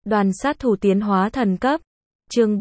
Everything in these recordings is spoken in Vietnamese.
Đoàn sát thủ tiến hóa thần cấp. Chương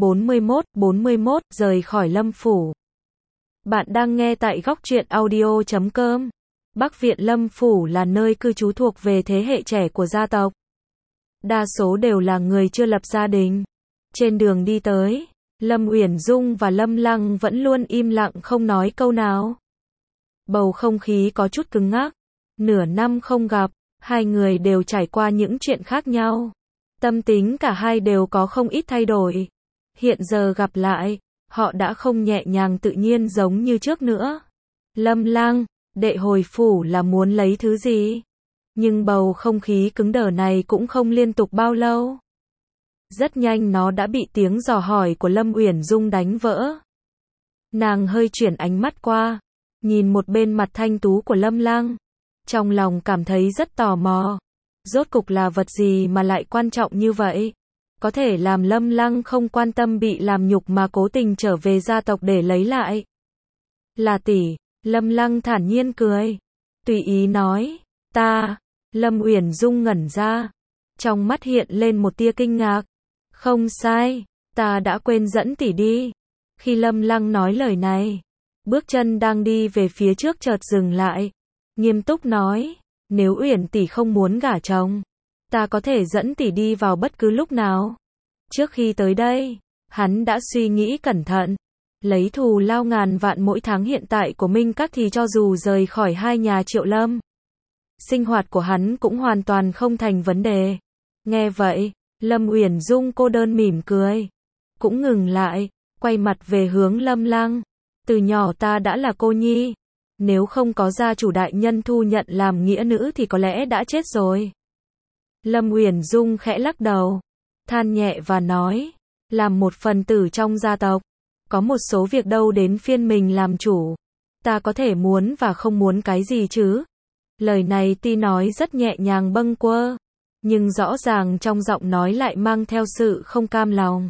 41, rời khỏi Lâm Phủ. Bạn đang nghe tại góc truyện audio.com. Bắc Viện Lâm Phủ là nơi cư trú thuộc về thế hệ trẻ của gia tộc. Đa số đều là người chưa lập gia đình. Trên đường đi tới, Lâm Uyển Dung và Lâm Lăng vẫn luôn im lặng không nói câu nào. Bầu không khí có chút cứng ngắc. Nửa năm không gặp, hai người đều trải qua những chuyện khác nhau. Tâm tính cả hai đều có không ít thay đổi. Hiện giờ gặp lại, họ đã không nhẹ nhàng tự nhiên giống như trước nữa. Lâm Lăng, đệ hồi phủ là muốn lấy thứ gì? Nhưng bầu không khí cứng đờ này cũng không liên tục bao lâu. Rất nhanh nó đã bị tiếng dò hỏi của Lâm Uyển Dung đánh vỡ. Nàng hơi chuyển ánh mắt qua, nhìn một bên mặt thanh tú của Lâm Lăng. Trong lòng cảm thấy rất tò mò. Rốt cục là vật gì mà lại quan trọng như vậy? Có thể làm Lâm Lăng không quan tâm bị làm nhục mà cố tình trở về gia tộc để lấy lại. Là tỷ, Lâm Lăng thản nhiên cười. Tùy ý nói, ta, Lâm Uyển Dung ngẩn ra. Trong mắt hiện lên một tia kinh ngạc. Không sai, ta đã quên dẫn tỷ đi. Khi Lâm Lăng nói lời này, bước chân đang đi về phía trước chợt dừng lại. Nghiêm túc nói, nếu Uyển tỷ không muốn gả chồng, ta có thể dẫn tỷ đi vào bất cứ lúc nào. Trước khi tới đây, hắn đã suy nghĩ cẩn thận. Lấy thù lao ngàn vạn mỗi tháng hiện tại của Minh Các thì cho dù rời khỏi hai nhà Triệu Lâm, sinh hoạt của hắn cũng hoàn toàn không thành vấn đề. Nghe vậy, Lâm Uyển Dung cô đơn mỉm cười. Cũng ngừng lại, quay mặt về hướng Lâm Lăng. Từ nhỏ ta đã là cô nhi. Nếu không có gia chủ đại nhân thu nhận làm nghĩa nữ thì có lẽ đã chết rồi. Lâm Uyển Dung khẽ lắc đầu, than nhẹ và nói, làm một phần tử trong gia tộc, có một số việc đâu đến phiên mình làm chủ. Ta có thể muốn và không muốn cái gì chứ? Lời này tuy nói rất nhẹ nhàng bâng quơ, nhưng rõ ràng trong giọng nói lại mang theo sự không cam lòng.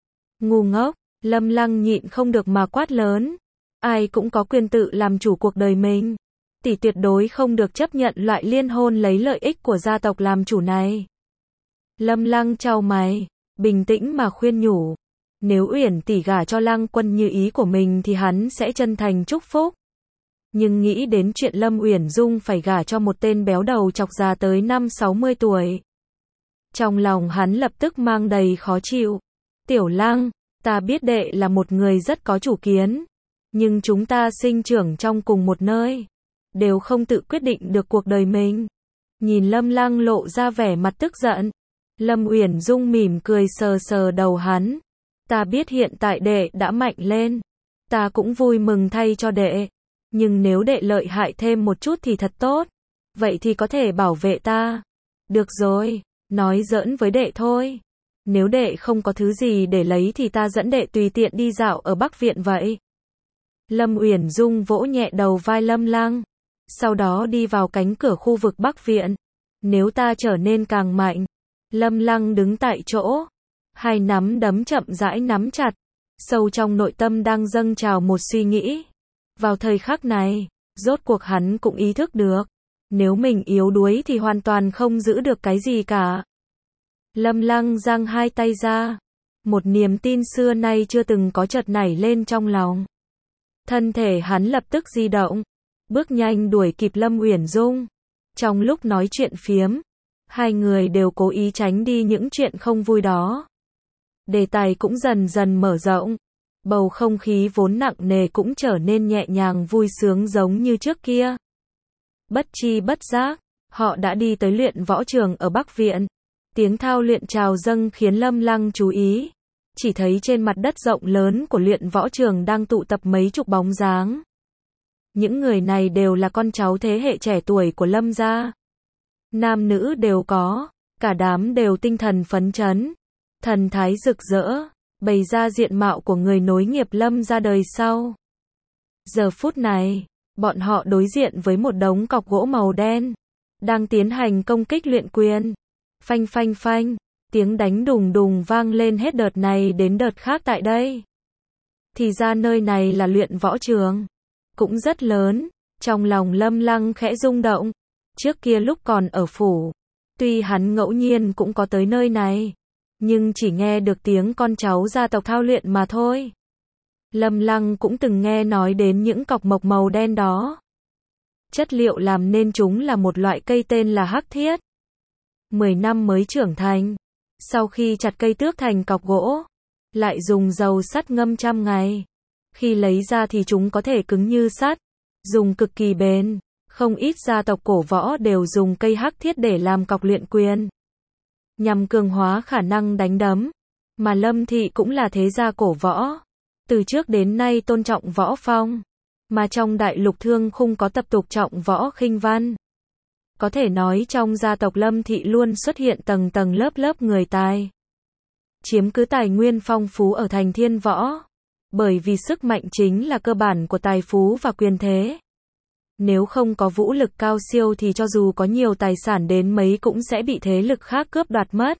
Ngu ngốc, Lâm Lăng nhịn không được mà quát lớn. Ai cũng có quyền tự làm chủ cuộc đời mình. Tỷ tuyệt đối không được chấp nhận loại liên hôn lấy lợi ích của gia tộc làm chủ này. Lâm Lăng chau mày, bình tĩnh mà khuyên nhủ. Nếu Uyển tỷ gả cho Lăng Quân như ý của mình thì hắn sẽ chân thành chúc phúc. Nhưng nghĩ đến chuyện Lâm Uyển Dung phải gả cho một tên béo đầu chọc già tới 50-60 tuổi. Trong lòng hắn lập tức mang đầy khó chịu. Tiểu Lăng, ta biết đệ là một người rất có chủ kiến. Nhưng chúng ta sinh trưởng trong cùng một nơi, đều không tự quyết định được cuộc đời mình. Nhìn Lâm Lăng lộ ra vẻ mặt tức giận, Lâm Uyển Dung mỉm cười sờ sờ đầu hắn. Ta biết hiện tại đệ đã mạnh lên, ta cũng vui mừng thay cho đệ. Nhưng nếu đệ lợi hại thêm một chút thì thật tốt. Vậy thì có thể bảo vệ ta. Được rồi, nói giỡn với đệ thôi. Nếu đệ không có thứ gì để lấy thì ta dẫn đệ tùy tiện đi dạo ở Bắc Viện vậy. Lâm Uyển Dung vỗ nhẹ đầu vai Lâm Lăng, sau đó đi vào cánh cửa khu vực Bắc Viện. Nếu ta trở nên càng mạnh. Lâm Lăng đứng tại chỗ, hai nắm đấm chậm rãi nắm chặt, sâu trong nội tâm đang dâng trào một suy nghĩ. Vào thời khắc này, rốt cuộc hắn cũng ý thức được, nếu mình yếu đuối thì hoàn toàn không giữ được cái gì cả. Lâm Lăng giang hai tay ra, một niềm tin xưa nay chưa từng có chợt nảy lên trong lòng. Thân thể hắn lập tức di động, bước nhanh đuổi kịp Lâm Uyển Dung. Trong lúc nói chuyện phiếm, hai người đều cố ý tránh đi những chuyện không vui đó. Đề tài cũng dần dần mở rộng, bầu không khí vốn nặng nề cũng trở nên nhẹ nhàng vui sướng giống như trước kia. Bất chi bất giác, họ đã đi tới luyện võ trường ở Bắc Viện. Tiếng thao luyện trào dâng khiến Lâm Lăng chú ý. Chỉ thấy trên mặt đất rộng lớn của luyện võ trường đang tụ tập mấy chục bóng dáng. Những người này đều là con cháu thế hệ trẻ tuổi của Lâm gia. Nam nữ đều có, cả đám đều tinh thần phấn chấn, thần thái rực rỡ, bày ra diện mạo của người nối nghiệp Lâm gia đời sau. Giờ phút này, bọn họ đối diện với một đống cọc gỗ màu đen, đang tiến hành công kích luyện quyền. Phanh phanh phanh. Tiếng đánh đùng đùng vang lên hết đợt này đến đợt khác tại đây. Thì ra nơi này là luyện võ trường. Cũng rất lớn. Trong lòng Lâm Lăng khẽ rung động. Trước kia lúc còn ở phủ, tuy hắn ngẫu nhiên cũng có tới nơi này, nhưng chỉ nghe được tiếng con cháu gia tộc thao luyện mà thôi. Lâm Lăng cũng từng nghe nói đến những cọc mộc màu đen đó. Chất liệu làm nên chúng là một loại cây tên là hắc thiết. 10 năm mới trưởng thành. Sau khi chặt cây tước thành cọc gỗ, lại dùng dầu sắt ngâm 100 ngày. Khi lấy ra thì chúng có thể cứng như sắt, dùng cực kỳ bền. Không ít gia tộc cổ võ đều dùng cây hắc thiết để làm cọc luyện quyền, nhằm cường hóa khả năng đánh đấm. Mà Lâm Thị cũng là thế gia cổ võ, từ trước đến nay tôn trọng võ phong, mà trong đại lục Thương Khung có tập tục trọng võ khinh văn. Có thể nói trong gia tộc Lâm Thị luôn xuất hiện tầng tầng lớp lớp người tài, chiếm cứ tài nguyên phong phú ở thành Thiên Võ, bởi vì sức mạnh chính là cơ bản của tài phú và quyền thế. Nếu không có vũ lực cao siêu thì cho dù có nhiều tài sản đến mấy cũng sẽ bị thế lực khác cướp đoạt mất.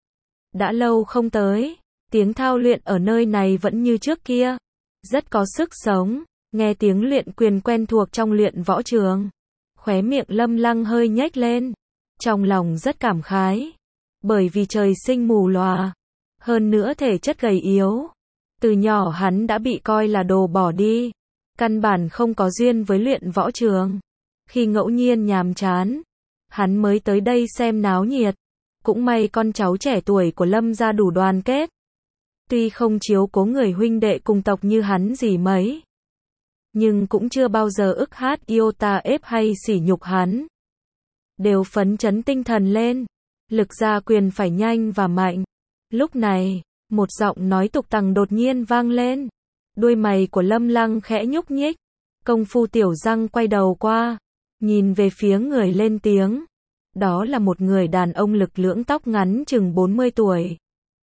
Đã lâu không tới, tiếng thao luyện ở nơi này vẫn như trước kia, rất có sức sống. Nghe tiếng luyện quyền quen thuộc trong luyện võ trường, khóe miệng Lâm Lăng hơi nhếch lên, trong lòng rất cảm khái, bởi vì trời sinh mù lòa, hơn nữa thể chất gầy yếu, từ nhỏ hắn đã bị coi là đồ bỏ đi, căn bản không có duyên với luyện võ trường. Khi ngẫu nhiên nhàm chán, hắn mới tới đây xem náo nhiệt. Cũng may con cháu trẻ tuổi của Lâm gia đủ đoàn kết, tuy không chiếu cố người huynh đệ cùng tộc như hắn gì mấy, nhưng cũng chưa bao giờ ức hát iota ép hay sỉ nhục hắn. Đều phấn chấn tinh thần lên, lực ra quyền phải nhanh và mạnh. Lúc này, một giọng nói tục tằng đột nhiên vang lên. Đuôi mày của Lâm Lăng khẽ nhúc nhích, công phu tiểu răng quay đầu qua, nhìn về phía người lên tiếng. Đó là một người đàn ông lực lưỡng, tóc ngắn chừng 40 tuổi.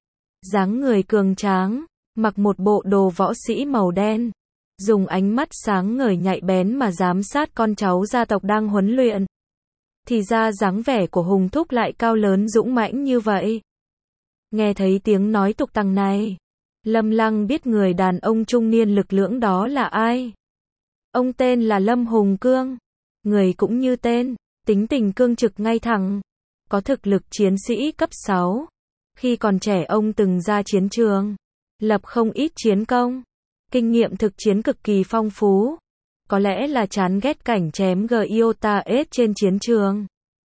Dáng người cường tráng, mặc một bộ đồ võ sĩ màu đen, dùng ánh mắt sáng ngời nhạy bén mà giám sát con cháu gia tộc đang huấn luyện. Thì ra dáng vẻ của Hùng Thúc lại cao lớn dũng mãnh như vậy. Nghe thấy tiếng nói tục tằng này, Lâm Lăng biết người đàn ông trung niên lực lưỡng đó là ai. Ông tên là Lâm Hùng Cương, người cũng như tên, tính tình cương trực ngay thẳng, có thực lực chiến sĩ cấp 6. Khi còn trẻ ông từng ra chiến trường, lập không ít chiến công, kinh nghiệm thực chiến cực kỳ phong phú. Có lẽ là chán ghét cảnh chém Giota S trên chiến trường.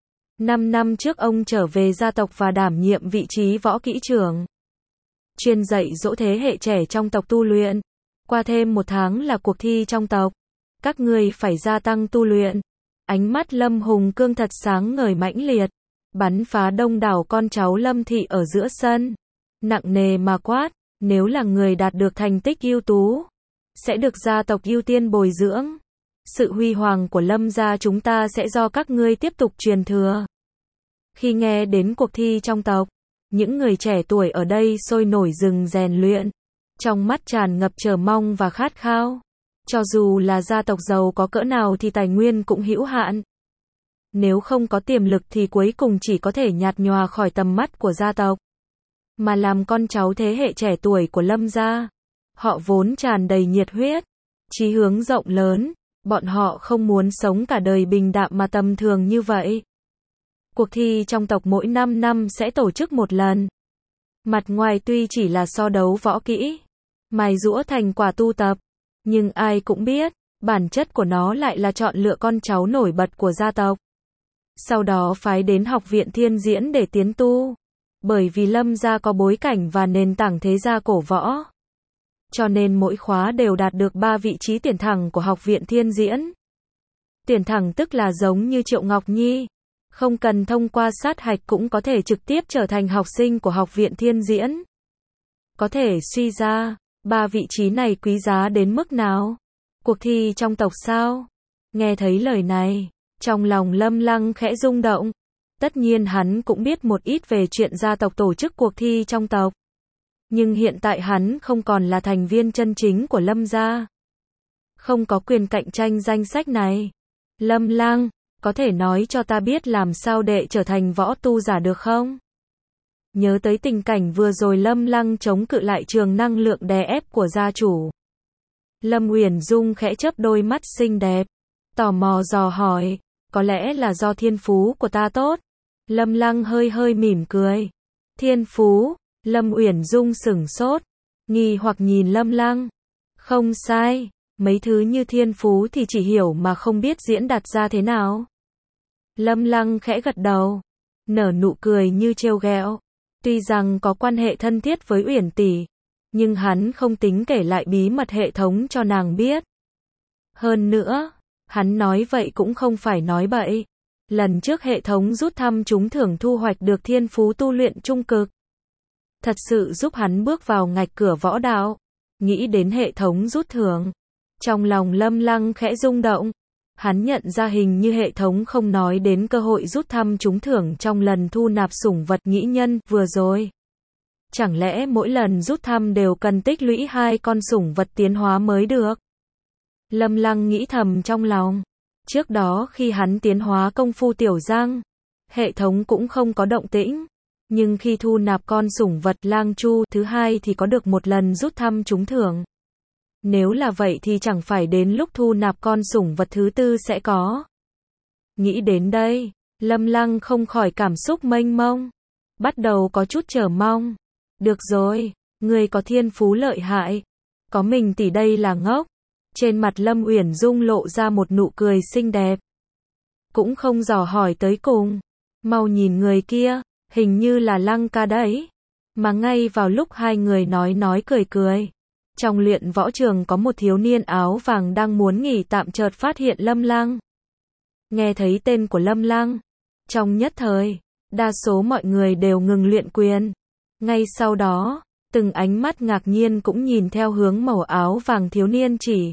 5 năm trước ông trở về gia tộc và đảm nhiệm vị trí võ kỹ trưởng, chuyên dạy dỗ thế hệ trẻ trong tộc tu luyện. Qua thêm 1 tháng là cuộc thi trong tộc, các ngươi phải gia tăng tu luyện. Ánh mắt Lâm Hùng Cương thật sáng ngời mãnh liệt, bắn phá đông đảo con cháu Lâm Thị ở giữa sân, nặng nề mà quát, nếu là người đạt được thành tích ưu tú, sẽ được gia tộc ưu tiên bồi dưỡng. Sự huy hoàng của Lâm gia chúng ta sẽ do các ngươi tiếp tục truyền thừa. Khi nghe đến cuộc thi trong tộc, những người trẻ tuổi ở đây sôi nổi rừng rèn luyện, trong mắt tràn ngập chờ mong và khát khao. Cho dù là gia tộc giàu có cỡ nào thì tài nguyên cũng hữu hạn. Nếu không có tiềm lực thì cuối cùng chỉ có thể nhạt nhòa khỏi tầm mắt của gia tộc. Mà làm con cháu thế hệ trẻ tuổi của Lâm gia, họ vốn tràn đầy nhiệt huyết, chí hướng rộng lớn, bọn họ không muốn sống cả đời bình đạm mà tầm thường như vậy. Cuộc thi trong tộc mỗi 5 năm sẽ tổ chức 1 lần. Mặt ngoài tuy chỉ là so đấu võ kỹ, mài giũa thành quả tu tập, nhưng ai cũng biết, bản chất của nó lại là chọn lựa con cháu nổi bật của gia tộc. Sau đó phái đến học viện Thiên Diễn để tiến tu. Bởi vì Lâm gia có bối cảnh và nền tảng thế gia cổ võ, cho nên mỗi khóa đều đạt được 3 vị trí tuyển thẳng của học viện Thiên Diễn. Tuyển thẳng tức là giống như Triệu Ngọc Nhi, không cần thông qua sát hạch cũng có thể trực tiếp trở thành học sinh của học viện Thiên Diễn. Có thể suy ra, 3 vị trí này quý giá đến mức nào? Cuộc thi trong tộc sao? Nghe thấy lời này, trong lòng Lâm Lăng khẽ rung động. Tất nhiên hắn cũng biết một ít về chuyện gia tộc tổ chức cuộc thi trong tộc. Nhưng hiện tại hắn không còn là thành viên chân chính của Lâm gia, không có quyền cạnh tranh danh sách này. Lâm Lăng, có thể nói cho ta biết làm sao đệ trở thành võ tu giả được không? Nhớ tới tình cảnh vừa rồi Lâm Lăng chống cự lại trường năng lượng đè ép của gia chủ. Lâm Uyển Dung khẽ chớp đôi mắt xinh đẹp, tò mò dò hỏi, có lẽ là do thiên phú của ta tốt. Lâm Lăng hơi hơi mỉm cười. Thiên phú, Lâm Uyển Dung sửng sốt, nghi hoặc nhìn Lâm Lăng. Không sai, mấy thứ như thiên phú thì chỉ hiểu mà không biết diễn đạt ra thế nào. Lâm Lăng khẽ gật đầu, nở nụ cười như trêu ghẹo. Tuy rằng có quan hệ thân thiết với Uyển tỷ, nhưng hắn không tính kể lại bí mật hệ thống cho nàng biết. Hơn nữa, hắn nói vậy cũng không phải nói bậy. Lần trước hệ thống rút thăm trúng thưởng thu hoạch được thiên phú tu luyện trung cực. Thật sự giúp hắn bước vào ngạch cửa võ đạo. Nghĩ đến hệ thống rút thưởng, trong lòng Lâm Lăng khẽ rung động. Hắn nhận ra hình như hệ thống không nói đến cơ hội rút thăm trúng thưởng trong lần thu nạp sủng vật nghĩ nhân vừa rồi. Chẳng lẽ mỗi lần rút thăm đều cần tích lũy 2 con sủng vật tiến hóa mới được? Lâm Lăng nghĩ thầm trong lòng. Trước đó khi hắn tiến hóa công phu tiểu giang, hệ thống cũng không có động tĩnh. Nhưng khi thu nạp con sủng vật lang chu thứ 2 thì có được một lần rút thăm trúng thưởng. Nếu là vậy thì chẳng phải đến lúc thu nạp con sủng vật thứ 4 sẽ có. Nghĩ đến đây, Lâm Lăng không khỏi cảm xúc mênh mông. Bắt đầu có chút chờ mong. Được rồi, người có thiên phú lợi hại. Có mình tỷ đây là ngốc. Trên mặt Lâm Uyển Dung lộ ra một nụ cười xinh đẹp. Cũng không dò hỏi tới cùng. Mau nhìn người kia, hình như là Lăng ca đấy. Mà ngay vào lúc hai người nói cười cười, trong luyện võ trường có một thiếu niên áo vàng đang muốn nghỉ tạm chợt phát hiện Lâm Lăng. Nghe thấy tên của Lâm Lăng, trong nhất thời, đa số mọi người đều ngừng luyện quyền. Ngay sau đó, từng ánh mắt ngạc nhiên cũng nhìn theo hướng màu áo vàng thiếu niên chỉ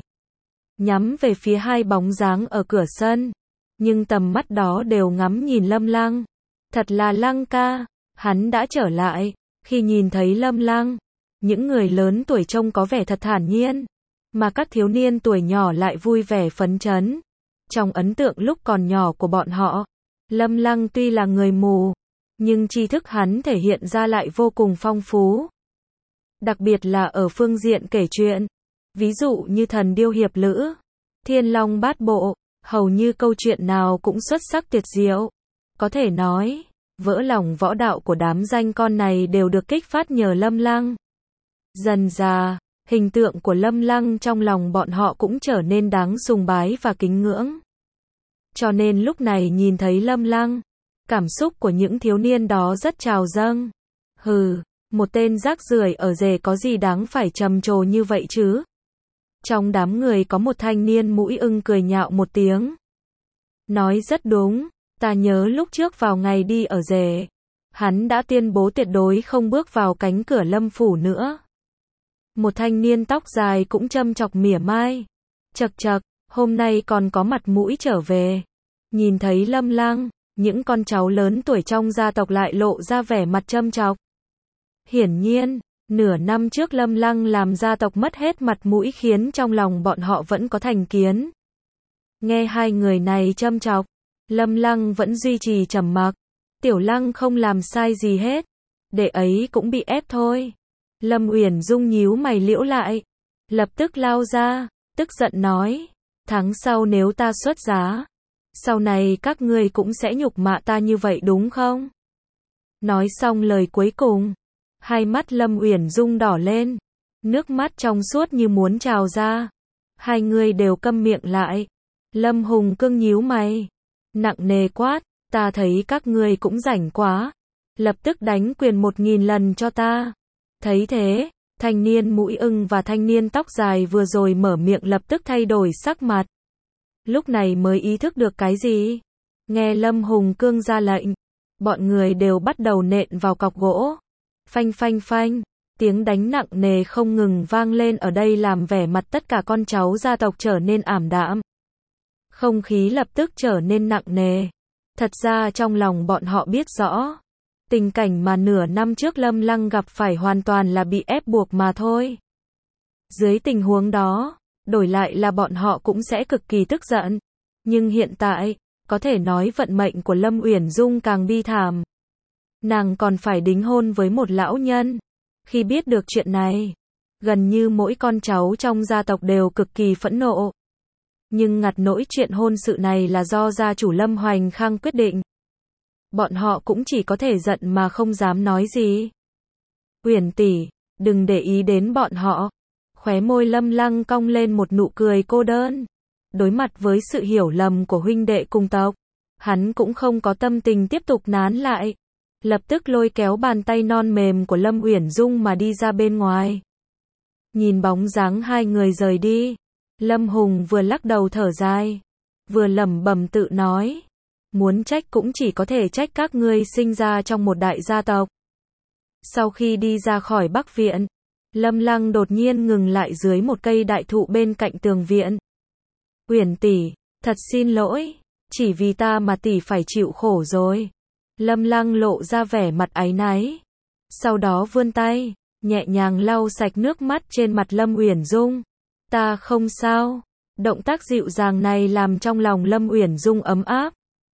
nhắm về phía hai bóng dáng ở cửa sân. Nhưng tầm mắt đó đều ngắm nhìn Lâm Lăng. Thật là Lăng ca, hắn đã trở lại. Khi nhìn thấy Lâm Lăng, những người lớn tuổi trông có vẻ thật thản nhiên, mà các thiếu niên tuổi nhỏ lại vui vẻ phấn chấn. Trong ấn tượng lúc còn nhỏ của bọn họ, Lâm Lăng tuy là người mù, nhưng tri thức hắn thể hiện ra lại vô cùng phong phú. Đặc biệt là ở phương diện kể chuyện, ví dụ như Thần Điêu Hiệp Lữ, Thiên Long Bát Bộ, hầu như câu chuyện nào cũng xuất sắc tuyệt diệu. Có thể nói, vỡ lòng võ đạo của đám danh con này đều được kích phát nhờ Lâm Lăng. Dần dà, hình tượng của Lâm Lăng trong lòng bọn họ cũng trở nên đáng sùng bái và kính ngưỡng. Cho nên lúc này nhìn thấy Lâm Lăng, cảm xúc của những thiếu niên đó rất trào dâng. Hừ, một tên rác rưởi ở rể có gì đáng phải trầm trồ như vậy chứ? Trong đám người có một thanh niên mũi ưng cười nhạo một tiếng. Nói rất đúng, ta nhớ lúc trước vào ngày đi ở rể, hắn đã tuyên bố tuyệt đối không bước vào cánh cửa Lâm phủ nữa. Một thanh niên tóc dài cũng châm chọc mỉa mai. Chậc chậc, hôm nay còn có mặt mũi trở về. Nhìn thấy Lâm Lăng, những con cháu lớn tuổi trong gia tộc lại lộ ra vẻ mặt châm chọc. Hiển nhiên, nửa năm trước Lâm Lăng làm gia tộc mất hết mặt mũi khiến trong lòng bọn họ vẫn có thành kiến. Nghe hai người này châm chọc, Lâm Lăng vẫn duy trì trầm mặc. Tiểu Lăng không làm sai gì hết, đệ ấy cũng bị ép thôi. Lâm Uyển Dung nhíu mày liễu lại, lập tức lao ra, tức giận nói, tháng sau nếu ta xuất giá, sau này các ngươi cũng sẽ nhục mạ ta như vậy đúng không? Nói xong lời cuối cùng, hai mắt Lâm Uyển Dung đỏ lên, nước mắt trong suốt như muốn trào ra. Hai người đều câm miệng lại. Lâm Hùng Cương nhíu mày, nặng nề quát, ta thấy các ngươi cũng rảnh quá, lập tức đánh quyền 1000 lần cho ta. Thấy thế, thanh niên mũi ưng và thanh niên tóc dài vừa rồi mở miệng lập tức thay đổi sắc mặt. Lúc này mới ý thức được cái gì. Nghe Lâm Hùng Cương ra lệnh, bọn người đều bắt đầu nện vào cọc gỗ. Phanh phanh phanh, tiếng đánh nặng nề không ngừng vang lên ở đây làm vẻ mặt tất cả con cháu gia tộc trở nên ảm đạm. Không khí lập tức trở nên nặng nề. Thật ra trong lòng bọn họ biết rõ, tình cảnh mà nửa năm trước Lâm Lăng gặp phải hoàn toàn là bị ép buộc mà thôi. Dưới tình huống đó, đổi lại là bọn họ cũng sẽ cực kỳ tức giận. Nhưng hiện tại, có thể nói vận mệnh của Lâm Uyển Dung càng bi thảm. Nàng còn phải đính hôn với một lão nhân. Khi biết được chuyện này, gần như mỗi con cháu trong gia tộc đều cực kỳ phẫn nộ. Nhưng ngặt nỗi chuyện hôn sự này là do gia chủ Lâm Hoành Khang quyết định. Bọn họ cũng chỉ có thể giận mà không dám nói gì. Uyển tỷ, đừng để ý đến bọn họ. Khóe môi Lâm Lăng cong lên một nụ cười cô đơn. Đối mặt với sự hiểu lầm của huynh đệ cùng tộc, hắn cũng không có tâm tình tiếp tục nán lại. Lập tức lôi kéo bàn tay non mềm của Lâm Uyển Dung mà đi ra bên ngoài. Nhìn bóng dáng hai người rời đi, Lâm Hùng vừa lắc đầu thở dài, vừa lẩm bẩm tự nói, muốn trách cũng chỉ có thể trách các ngươi sinh ra trong một đại gia tộc. Sau khi đi ra khỏi Bắc viện, Lâm Lăng đột nhiên ngừng lại dưới một cây đại thụ bên cạnh tường viện. Uyển tỷ, thật xin lỗi, chỉ vì ta mà tỷ phải chịu khổ rồi. Lâm Lăng lộ ra vẻ mặt áy náy, sau đó vươn tay, nhẹ nhàng lau sạch nước mắt trên mặt Lâm Uyển Dung. Ta không sao. Động tác dịu dàng này làm trong lòng Lâm Uyển Dung ấm áp.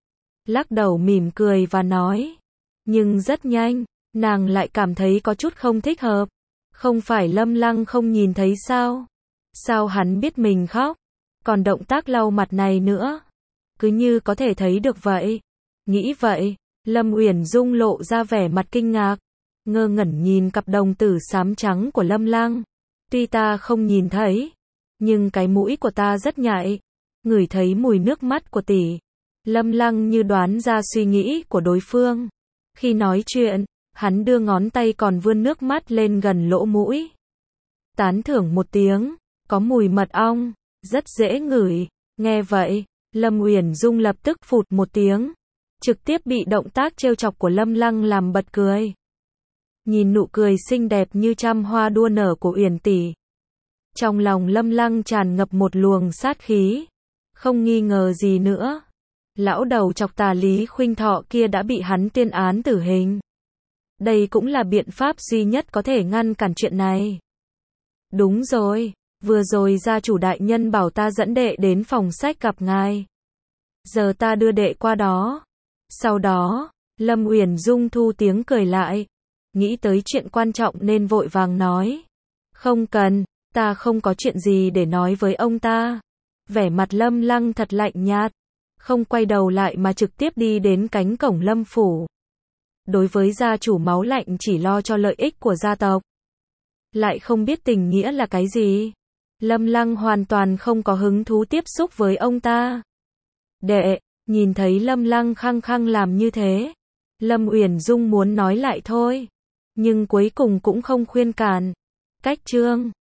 Lắc đầu mỉm cười và nói. Nhưng rất nhanh, nàng lại cảm thấy có chút không thích hợp. Không phải Lâm Lăng không nhìn thấy sao? Sao hắn biết mình khóc? Còn động tác lau mặt này nữa, cứ như có thể thấy được vậy. Nghĩ vậy, Lâm Uyển Dung lộ ra vẻ mặt kinh ngạc, ngơ ngẩn nhìn cặp đồng tử xám trắng của Lâm Lăng. Tuy ta không nhìn thấy, nhưng cái mũi của ta rất nhạy, ngửi thấy mùi nước mắt của tỷ. Lâm Lăng như đoán ra suy nghĩ của đối phương. Khi nói chuyện, hắn đưa ngón tay còn vươn nước mắt lên gần lỗ mũi. Tán thưởng một tiếng, có mùi mật ong, rất dễ ngửi. Nghe vậy, Lâm Uyển Dung lập tức phụt một tiếng, trực tiếp bị động tác trêu chọc của Lâm Lăng làm bật cười. Nhìn nụ cười xinh đẹp như trăm hoa đua nở của Uyển tỷ, trong lòng Lâm Lăng tràn ngập một luồng sát khí. Không nghi ngờ gì nữa, lão đầu chọc tà Lý Khuynh Thọ kia đã bị hắn tuyên án tử hình. Đây cũng là biện pháp duy nhất có thể ngăn cản chuyện này. Đúng rồi, vừa rồi gia chủ đại nhân bảo ta dẫn đệ đến phòng sách gặp ngài. Giờ ta đưa đệ qua đó. Sau đó, Lâm Uyển Dung thu tiếng cười lại, nghĩ tới chuyện quan trọng nên vội vàng nói. Không cần, ta không có chuyện gì để nói với ông ta. Vẻ mặt Lâm Lăng thật lạnh nhạt, không quay đầu lại mà trực tiếp đi đến cánh cổng Lâm phủ. Đối với gia chủ máu lạnh chỉ lo cho lợi ích của gia tộc, lại không biết tình nghĩa là cái gì. Lâm Lăng hoàn toàn không có hứng thú tiếp xúc với ông ta. Đệ, nhìn thấy Lâm Lăng khăng khăng làm như thế, Lâm Uyển Dung muốn nói lại thôi, nhưng cuối cùng cũng không khuyên cản. Cách chương